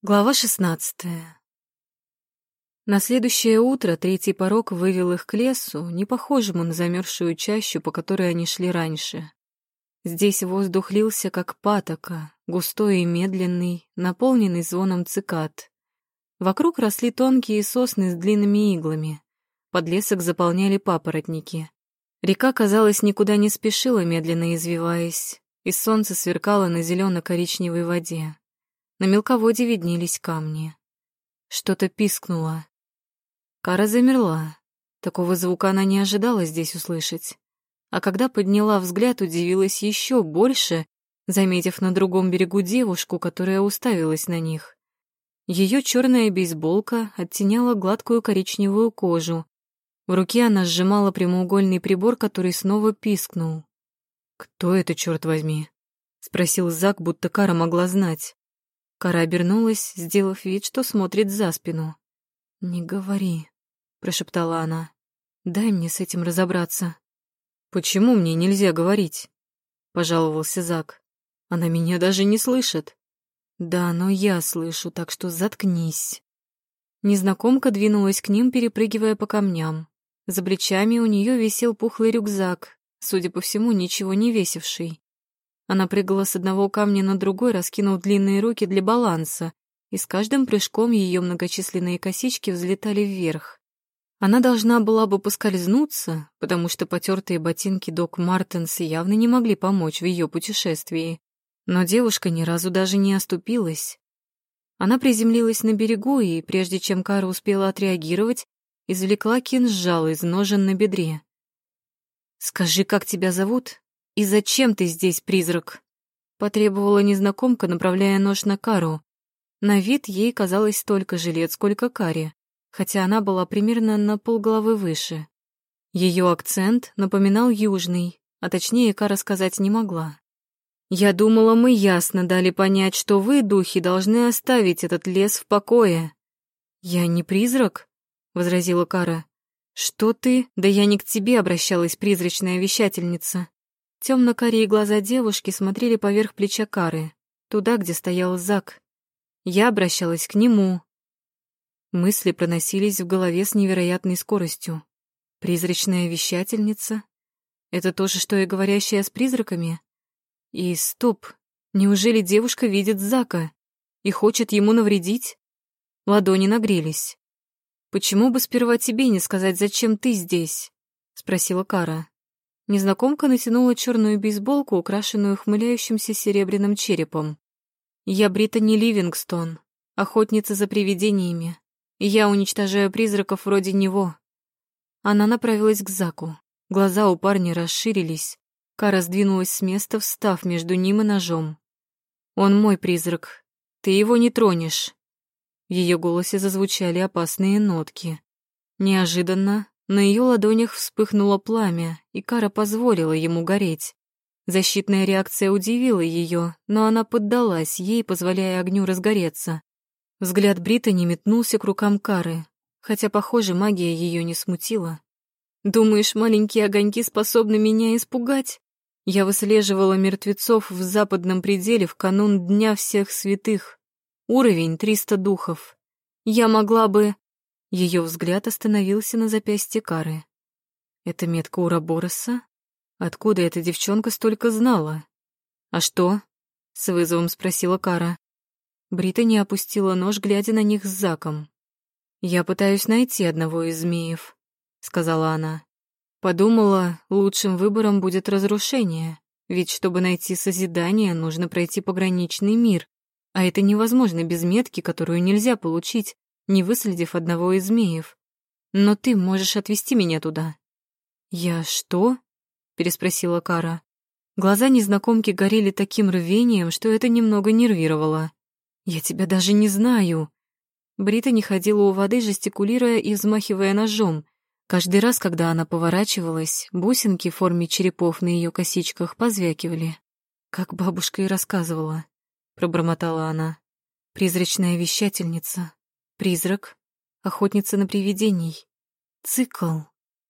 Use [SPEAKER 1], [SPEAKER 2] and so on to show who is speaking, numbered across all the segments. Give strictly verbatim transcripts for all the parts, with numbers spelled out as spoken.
[SPEAKER 1] Глава шестнадцатая. На следующее утро третий порог вывел их к лесу, не похожему на замерзшую чащу, по которой они шли раньше. Здесь воздух лился, как патока, густой и медленный, наполненный звоном цикад. Вокруг росли тонкие сосны с длинными иглами. Подлесок заполняли папоротники. Река, казалось, никуда не спешила, медленно извиваясь, и солнце сверкало на зелено-коричневой воде. На мелководье виднелись камни. Что-то пискнуло. Кара замерла. Такого звука она не ожидала здесь услышать. А когда подняла взгляд, удивилась еще больше, заметив на другом берегу девушку, которая уставилась на них. Ее черная бейсболка оттеняла гладкую коричневую кожу. В руке она сжимала прямоугольный прибор, который снова пискнул. «Кто это, черт возьми?» — спросил Зак, будто Кара могла знать. Кара обернулась, сделав вид, что смотрит за спину. «Не говори», — прошептала она. «Дай мне с этим разобраться». «Почему мне нельзя говорить?» — пожаловался Зак. «Она меня даже не слышит». «Да, но я слышу, так что заткнись». Незнакомка двинулась к ним, перепрыгивая по камням. За плечами у нее висел пухлый рюкзак, судя по всему, ничего не весивший. Она прыгала с одного камня на другой, раскинув длинные руки для баланса, и с каждым прыжком ее многочисленные косички взлетали вверх. Она должна была бы поскользнуться, потому что потертые ботинки Док Мартенс явно не могли помочь в ее путешествии. Но девушка ни разу даже не оступилась. Она приземлилась на берегу и, прежде чем Кара успела отреагировать, извлекла кинжал из ножен на бедре. «Скажи, как тебя зовут? И зачем ты здесь, призрак?» — потребовала незнакомка, направляя нож на Кару. На вид ей казалось столько же лет, сколько Каре, хотя она была примерно на полголовы выше. Ее акцент напоминал южный, а точнее Кара сказать не могла. «Я думала, мы ясно дали понять, что вы, духи, должны оставить этот лес в покое». «Я не призрак», — возразила Кара. «Что ты? Да я не к тебе обращалась, призрачная вещательница». Темно-карие глаза девушки смотрели поверх плеча Кары, туда, где стоял Зак. Я обращалась к нему. Мысли проносились в голове с невероятной скоростью. Призрачная вещательница? Это то же, что и говорящая с призраками? И стоп, неужели девушка видит Зака и хочет ему навредить? Ладони нагрелись. «Почему бы сперва тебе не сказать, зачем ты здесь?» — спросила Кара. Незнакомка натянула черную бейсболку, украшенную ухмыляющимся серебряным черепом. «Я Британи Ливингстон, охотница за привидениями, и я уничтожаю призраков вроде него». Она направилась к Заку. Глаза у парня расширились. Кара сдвинулась с места, встав между ним и ножом. «Он мой призрак. Ты его не тронешь». В ее голосе зазвучали опасные нотки. Неожиданно на ее ладонях вспыхнуло пламя, и Кара позволила ему гореть. Защитная реакция удивила ее, но она поддалась ей, позволяя огню разгореться. Взгляд Британи метнулся к рукам Кары, хотя, похоже, магия ее не смутила. «Думаешь, маленькие огоньки способны меня испугать? Я выслеживала мертвецов в западном пределе в канун Дня всех святых. Уровень триста духов. Я могла бы...» Ее взгляд остановился на запястье Кары. «Это метка Урабороса? Откуда эта девчонка столько знала?» «А что?» — с вызовом спросила Кара. Британи опустила нож, глядя на них с Заком. «Я пытаюсь найти одного из змеев», — сказала она. «Подумала, лучшим выбором будет разрушение, ведь чтобы найти созидание, нужно пройти пограничный мир, а это невозможно без метки, которую нельзя получить, не выследив одного из змеев. Но ты можешь отвезти меня туда». «Я что?» — переспросила Кара. Глаза незнакомки горели таким рвением, что это немного нервировало. «Я тебя даже не знаю». Британи ходила у воды, жестикулируя и взмахивая ножом. Каждый раз, когда она поворачивалась, бусинки в форме черепов на ее косичках позвякивали. «Как бабушка и рассказывала», — пробормотала она. «Призрачная вещательница. Призрак, охотница на привидений. Цикл».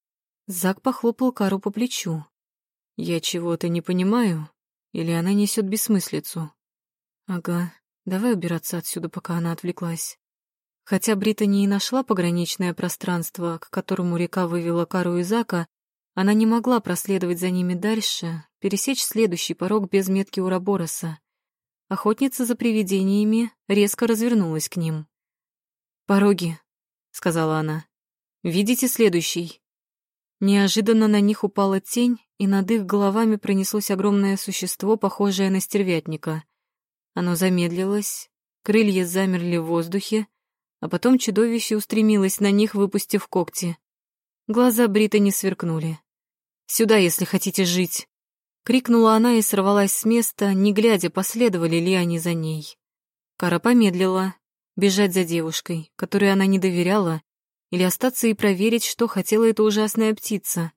[SPEAKER 1] Зак похлопал Кару по плечу. «Я чего-то не понимаю? Или она несет бессмыслицу?» «Ага, Давай убираться отсюда, пока она отвлеклась. Хотя Британи и нашла пограничное пространство, к которому река вывела Кару и Зака, она не могла проследовать за ними дальше, пересечь следующий порог без метки Урабороса. Охотница за привидениями резко развернулась к ним. «Пороги», — сказала она. «Видите следующий?» Неожиданно на них упала тень, и над их головами пронеслось огромное существо, похожее на стервятника. Оно замедлилось, крылья замерли в воздухе, а потом чудовище устремилось на них, выпустив когти. Глаза Британи сверкнули. «Сюда, если хотите жить!» — крикнула она и сорвалась с места, не глядя, последовали ли они за ней. Кара помедлила, бежать за девушкой, которой она не доверяла, или остаться и проверить, что хотела эта ужасная птица.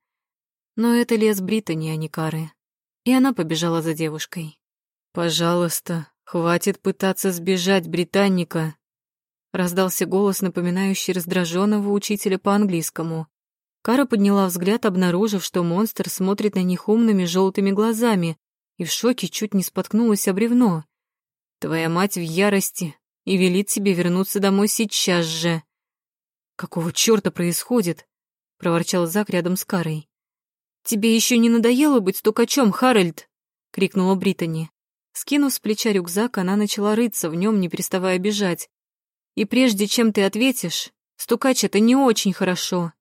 [SPEAKER 1] Но это лес Британи, а не Кары. И она побежала за девушкой. «Пожалуйста, хватит пытаться сбежать, британника!» Раздался голос, напоминающий раздраженного учителя по английскому. Кара подняла взгляд, обнаружив, что монстр смотрит на них умными желтыми глазами, и в шоке чуть не споткнулась о бревно. «Твоя мать в ярости и велит тебе вернуться домой сейчас же!» «Какого чёрта происходит?» — проворчал Зак рядом с Карой. «Тебе еще не надоело быть стукачом, Харальд?» — крикнула Британи. Скинув с плеча рюкзак, она начала рыться в нем, не переставая бежать. «И прежде чем ты ответишь, стукач — это не очень хорошо».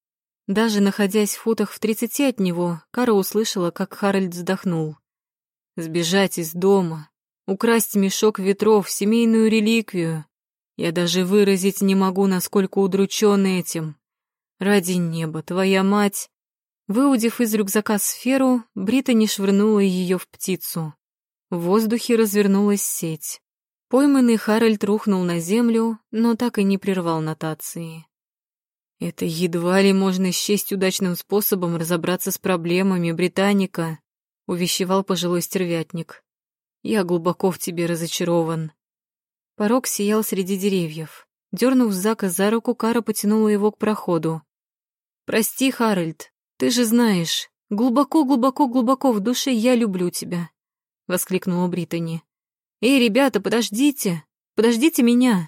[SPEAKER 1] Даже находясь в футах в тридцати от него, Кара услышала, как Харальд вздохнул. «Сбежать из дома, украсть мешок ветров, семейную реликвию. Я даже выразить не могу, насколько удручен этим. Ради неба, твоя мать...» Выудив из рюкзака сферу, Британи швырнула ее в птицу. В воздухе развернулась сеть. Пойманный Харальд рухнул на землю, но так и не прервал нотации. «Это едва ли можно счесть удачным способом разобраться с проблемами, британика», — увещевал пожилой стервятник. «Я глубоко в тебе разочарован». Порог сиял среди деревьев. Дернув Зака за руку, Кара потянула его к проходу. «Прости, Харальд, ты же знаешь, глубоко-глубоко-глубоко в душе я люблю тебя», — воскликнула Британи. «Эй, ребята, подождите! Подождите меня!»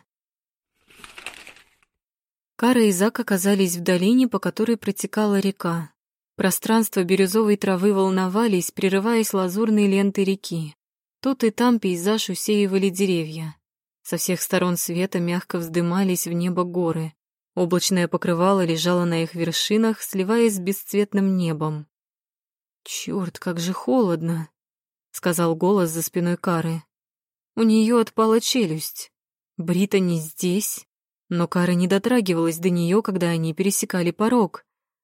[SPEAKER 1] Кара и Зак оказались в долине, по которой протекала река. Пространство бирюзовой травы волновались, прерываясь лазурной лентой реки. Тут и там пейзаж усеивали деревья. Со всех сторон света мягко вздымались в небо горы. Облачное покрывало лежало на их вершинах, сливаясь с бесцветным небом. «Чёрт, как же холодно!» — сказал голос за спиной Кары. У нее отпала челюсть. Британи здесь, но Кара не дотрагивалась до нее, когда они пересекали порог.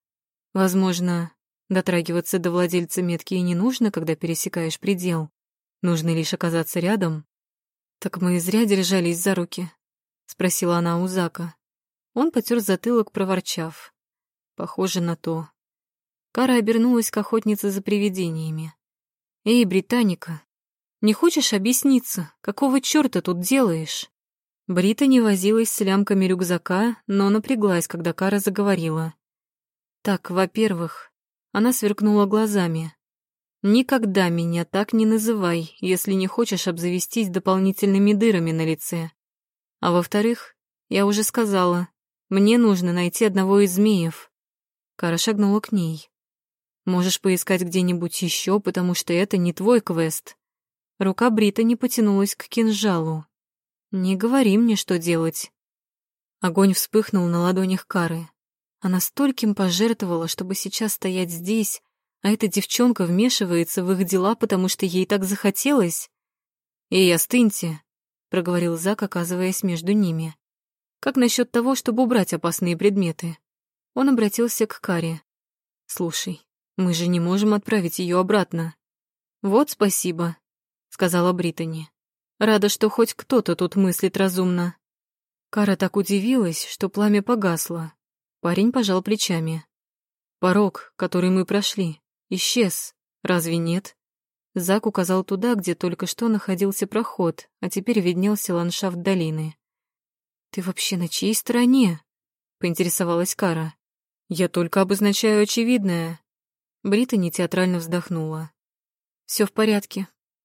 [SPEAKER 1] Возможно, дотрагиваться до владельца метки и не нужно, когда пересекаешь предел. Нужно лишь оказаться рядом. «Так мы и зря держались за руки?» — спросила она у Зака. Он потер затылок, проворчав. «Похоже на то». Кара обернулась к охотнице за привидениями. «Эй, британика, не хочешь объясниться, какого чёрта тут делаешь?» Британи возилась с лямками рюкзака, но напряглась, когда Кара заговорила. «Так, во-первых...» Она сверкнула глазами. «Никогда меня так не называй, если не хочешь обзавестись дополнительными дырами на лице. А во-вторых, я уже сказала, мне нужно найти одного из змеев». Кара шагнула к ней. «Можешь поискать где-нибудь еще, потому что это не твой квест». Рука Британи потянулась к кинжалу. «Не говори мне, что делать». Огонь вспыхнул на ладонях Кары. Она стольким пожертвовала, чтобы сейчас стоять здесь, а эта девчонка вмешивается в их дела, потому что ей так захотелось. «Эй, остыньте», — проговорил Зак, оказываясь между ними. «Как насчет того, чтобы убрать опасные предметы?» Он обратился к Каре. «Слушай, мы же не можем отправить ее обратно». «Вот спасибо», — сказала Британи. «Рада, что хоть кто-то тут мыслит разумно». Кара так удивилась, что пламя погасло. Парень пожал плечами. «Порог, который мы прошли, исчез. Разве нет?» Зак указал туда, где только что находился проход, а теперь виднелся ландшафт долины. «Ты вообще на чьей стороне?» — поинтересовалась Кара. «Я только обозначаю очевидное». Британи театрально вздохнула. «Все в порядке.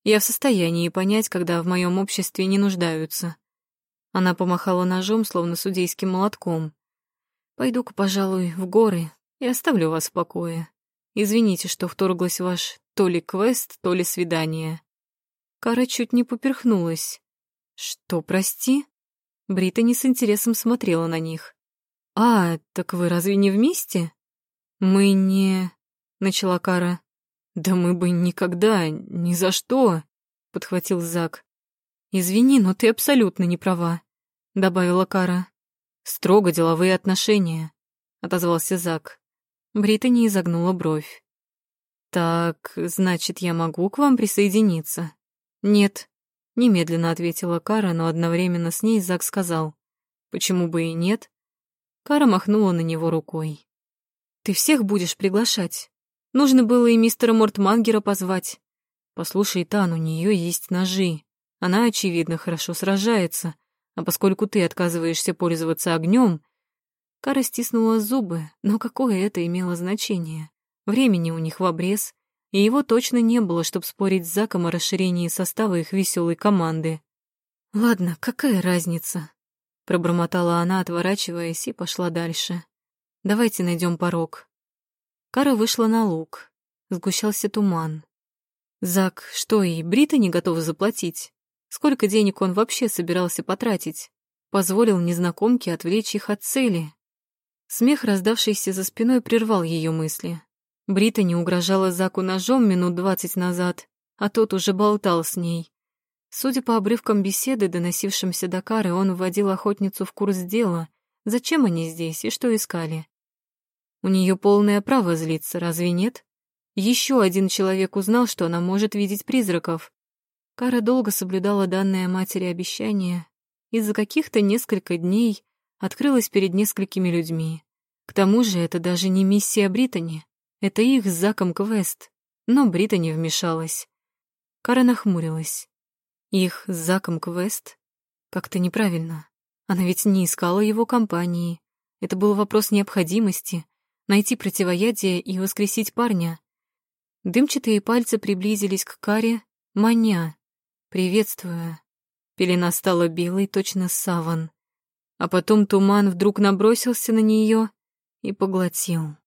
[SPEAKER 1] Я в состоянии понять, когда в моем обществе не нуждаются. Она помахала ножом, словно судейским молотком. Пойду-ка, пожалуй, в горы и оставлю вас в покое. Извините, что вторглась в ваш то ли квест, то ли свидание. Кара чуть не поперхнулась. Что, прости? Британи с интересом смотрела на них. А, так вы разве не вместе? Мы не... Начала Кара. Да мы бы никогда, ни за что, подхватил Зак. Извини, но ты абсолютно не права, добавила Кара. Строго деловые отношения, отозвался Зак. Британи изогнула бровь. Так, значит, я могу к вам присоединиться? Нет, немедленно ответила Кара, но одновременно с ней Зак сказал. Почему бы и нет? Кара махнула на него рукой. Ты всех будешь приглашать? Нужно было и мистера Мортмангера позвать. Послушай, Тан, у нее есть ножи. Она, очевидно, хорошо сражается, а поскольку ты отказываешься пользоваться огнем, Кара стиснула зубы, но какое это имело значение? Времени у них в обрез, и его точно не было, чтобы спорить с Заком о расширении состава их веселой команды. «Ладно, какая разница?» — пробормотала она, отворачиваясь, и пошла дальше. «Давайте найдем порог». Кара вышла на луг. Сгущался туман. Зак, что и Британи готова заплатить? Сколько денег он вообще собирался потратить? Позволил незнакомке отвлечь их от цели. Смех, раздавшийся за спиной, прервал ее мысли. Британи угрожала Заку ножом минут двадцать назад, а тот уже болтал с ней. Судя по обрывкам беседы, доносившимся до Кары, он вводил охотницу в курс дела. Зачем они здесь и что искали? У нее полное право злиться, разве нет? Еще один человек узнал, что она может видеть призраков. Кара долго соблюдала данное матери обещание, и за каких-то несколько дней открылась перед несколькими людьми. К тому же это даже не миссия Британи, это их с Заком квест, но Британи вмешалась. Кара нахмурилась. Их с Заком квест? Как-то неправильно. Она ведь не искала его компании. Это был вопрос необходимости — найти противоядие и воскресить парня. Дымчатые пальцы приблизились к Каре, маня, приветствуя. Пелена стала белой, точно саван. А потом туман вдруг набросился на нее и поглотил.